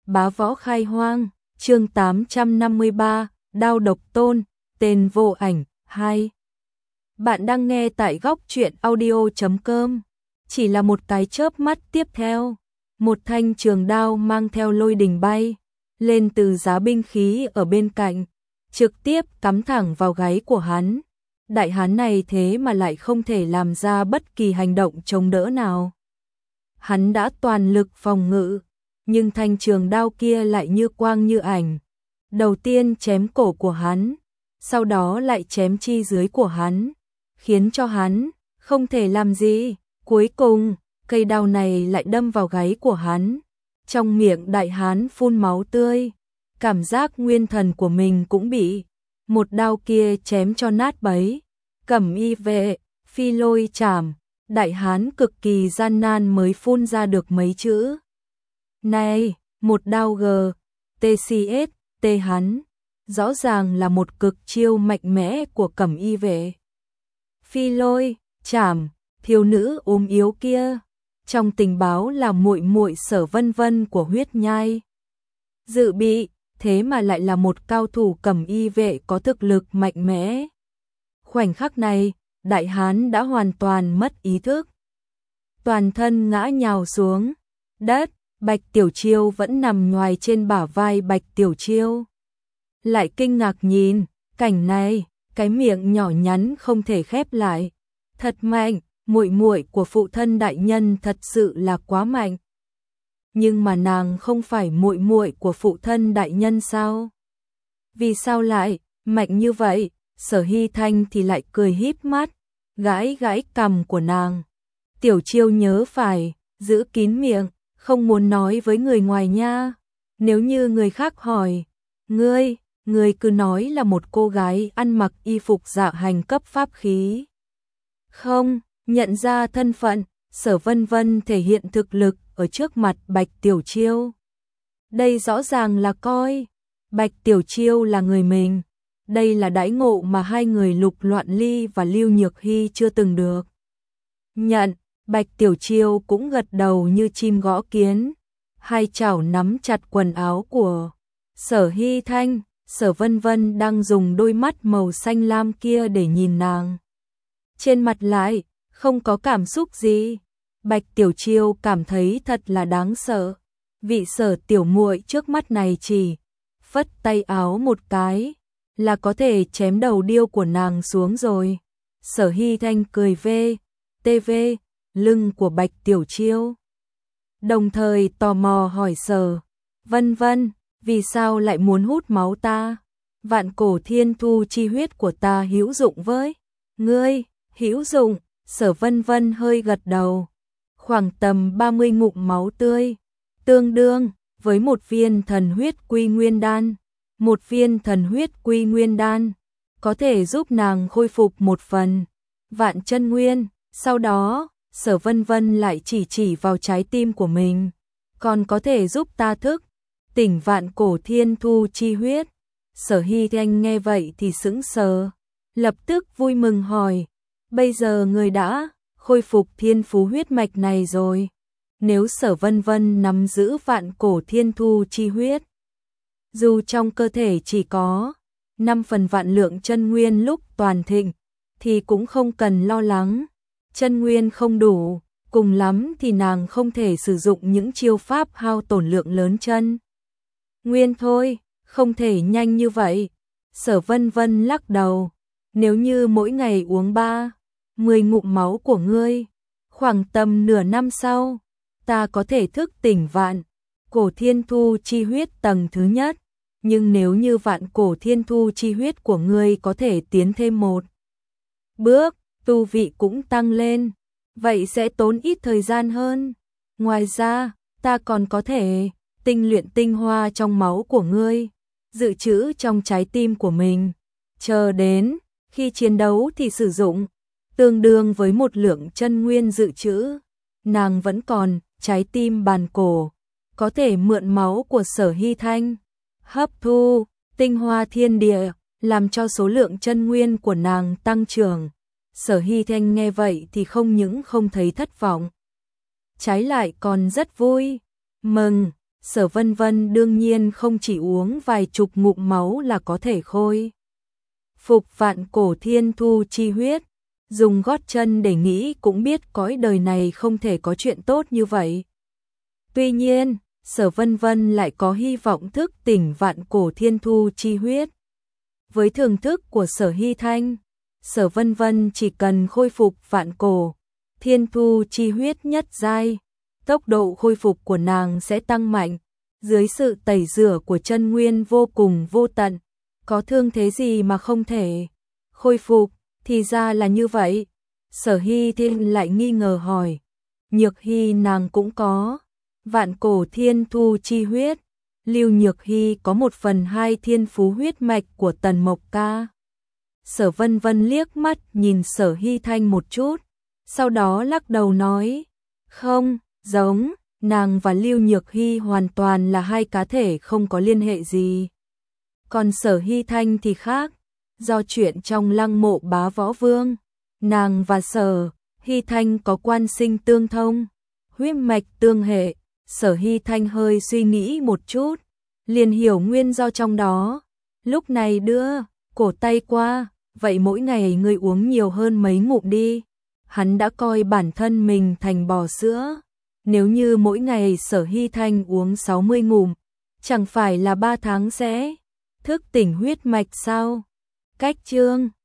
Bá võ khai hoang, chương 853, đao độc tôn, tên vô ảnh, 2. Bạn đang nghe tại góc truyện audio.com. Chỉ là một cái chớp mắt tiếp theo, một thanh trường đao mang theo lôi đình bay lên từ giá binh khí ở bên cạnh, trực tiếp cắm thẳng vào gáy của hắn. Đại hán này thế mà lại không thể làm ra bất kỳ hành động chống đỡ nào. Hắn đã toàn lực phòng ngự, nhưng thanh trường đao kia lại như quang như ảnh. Đầu tiên chém cổ của hắn, sau đó lại chém chi dưới của hắn, khiến cho hắn không thể làm gì. Cuối cùng, cây đao này lại đâm vào gáy của hắn. Trong miệng đại hán phun máu tươi, cảm giác nguyên thần của mình cũng bị một đao kia chém cho nát bấy. Cẩm y vệ, phi lôi chảm, đại hán cực kỳ gian nan mới phun ra được mấy chữ. Này, một đao g, TCS, tê hắn, rõ ràng là một cực chiêu mạnh mẽ của cẩm y vệ. Phi lôi, chảm, thiếu nữ ốm yếu kia, trong tình báo là muội muội Sở Vân Vân của huyết nhai. Dự bị, thế mà lại là một cao thủ cẩm y vệ có thực lực mạnh mẽ. Khoảnh khắc này, đại hán đã hoàn toàn mất ý thức. Toàn thân ngã nhào xuống đất, Bạch Tiểu Chiêu vẫn nằm nhoài trên bả vai Bạch Tiểu Chiêu. Lại kinh ngạc nhìn, cảnh này, cái miệng nhỏ nhắn không thể khép lại. Thật mạnh, muội muội của phụ thân đại nhân thật sự là quá mạnh. Nhưng mà nàng không phải muội muội của phụ thân đại nhân sao? Vì sao lại mạnh như vậy? Sở Hy Thanh thì lại cười híp mắt, gãi gãi cằm của nàng. Tiểu Chiêu nhớ phải giữ kín miệng, không muốn nói với người ngoài nha. Nếu như người khác hỏi, ngươi cứ nói là một cô gái ăn mặc y phục dạ hành cấp pháp khí. Không, nhận ra thân phận, Sở Vân Vân thể hiện thực lực ở trước mặt Bạch Tiểu Chiêu. Đây rõ ràng là coi Bạch Tiểu Chiêu là người mình. Đây là đãi ngộ mà hai người Lục Loạn Ly và Lưu Nhược Hy chưa từng được nhận. Bạch Tiểu Chiêu cũng gật đầu như chim gõ kiến, hai chảo nắm chặt quần áo của Sở Hy Thanh. Sở Vân Vân đang dùng đôi mắt màu xanh lam kia để nhìn nàng. Trên mặt lại không có cảm xúc gì. Bạch Tiểu Chiêu cảm thấy thật là đáng sợ. Vị Sở tiểu muội trước mắt này chỉ phất tay áo một cái là có thể chém đầu điêu của nàng xuống rồi. Sở Hy Thanh cười TV lưng của Bạch Tiểu Chiêu, đồng thời tò mò hỏi Sở Vân Vân, vì sao lại muốn hút máu ta? Vạn cổ thiên thu chi huyết của ta hữu dụng với ngươi. Hữu dụng? Sở Vân Vân hơi gật đầu. Khoảng tầm 30 ngụm máu tươi, tương đương với một viên thần huyết quy nguyên đan. Một viên thần huyết quy nguyên đan có thể giúp nàng khôi phục một phần vạn chân nguyên. Sau đó, Sở Vân Vân lại chỉ vào trái tim của mình, còn có thể giúp ta thức tỉnh vạn cổ thiên thu chi huyết. Sở Hy Thanh nghe vậy thì sững sờ, lập tức vui mừng hỏi, bây giờ người đã khôi phục thiên phú huyết mạch này rồi. Nếu Sở Vân Vân nắm giữ vạn cổ thiên thu chi huyết, dù trong cơ thể chỉ có 5 phần vạn lượng chân nguyên lúc toàn thịnh, thì cũng không cần lo lắng. Chân nguyên không đủ, cùng lắm thì nàng không thể sử dụng những chiêu pháp hao tổn lượng lớn chân nguyên thôi, không thể nhanh như vậy. Sở Vân Vân lắc đầu, nếu như mỗi ngày uống 10 ngụm máu của ngươi, khoảng tầm nửa năm sau, ta có thể thức tỉnh vạn cổ thiên thu chi huyết tầng thứ nhất. Nhưng nếu như vạn cổ thiên thu chi huyết của ngươi có thể tiến thêm một bước, tu vị cũng tăng lên, vậy sẽ tốn ít thời gian hơn. Ngoài ra, ta còn có thể tinh luyện tinh hoa trong máu của ngươi, dự trữ trong trái tim của mình, chờ đến khi chiến đấu thì sử dụng, tương đương với một lượng chân nguyên dự trữ. Nàng vẫn còn trái tim bàn cổ, có thể mượn máu của Sở Hy Thanh hấp thu tinh hoa thiên địa, làm cho số lượng chân nguyên của nàng tăng trưởng. Sở Hy Thanh nghe vậy thì không những không thấy thất vọng, trái lại còn rất vui mừng. Sở Vân Vân đương nhiên không chỉ uống vài chục ngụm máu là có thể khôi phục vạn cổ thiên thu chi huyết, dùng gót chân để nghĩ cũng biết cõi đời này không thể có chuyện tốt như vậy. Tuy nhiên, Sở Vân Vân lại có hy vọng thức tỉnh vạn cổ thiên thu chi huyết. Với thưởng thức của Sở Hy Thanh, Sở Vân Vân chỉ cần khôi phục vạn cổ thiên thu chi huyết nhất giai, tốc độ khôi phục của nàng sẽ tăng mạnh, dưới sự tẩy rửa của chân nguyên vô cùng vô tận, có thương thế gì mà không thể khôi phục, thì ra là như vậy. Sở Hy Thiên lại nghi ngờ hỏi, Nhược Hy nàng cũng có vạn cổ thiên thu chi huyết, Lưu Nhược Hy có 1/2 thiên phú huyết mạch của Tần Mộc Ca. Sở Vân Vân liếc mắt nhìn Sở Hy Thanh một chút, sau đó lắc đầu nói, không, giống, nàng và Lưu Nhược Hy hoàn toàn là hai cá thể không có liên hệ gì. Còn Sở Hy Thanh thì khác, do chuyện trong Lăng Mộ Bá Võ Vương, nàng và Sở Hy Thanh có quan sinh tương thông, huyết mạch tương hệ. Sở Hy Thanh hơi suy nghĩ một chút, liền hiểu nguyên do trong đó, lúc này đưa cổ tay qua, vậy mỗi ngày ngươi uống nhiều hơn mấy ngụm đi. Hắn đã coi bản thân mình thành bò sữa, nếu như mỗi ngày Sở Hy Thanh uống 60 ngụm, chẳng phải là 3 tháng sẽ thức tỉnh huyết mạch sao? Cách chương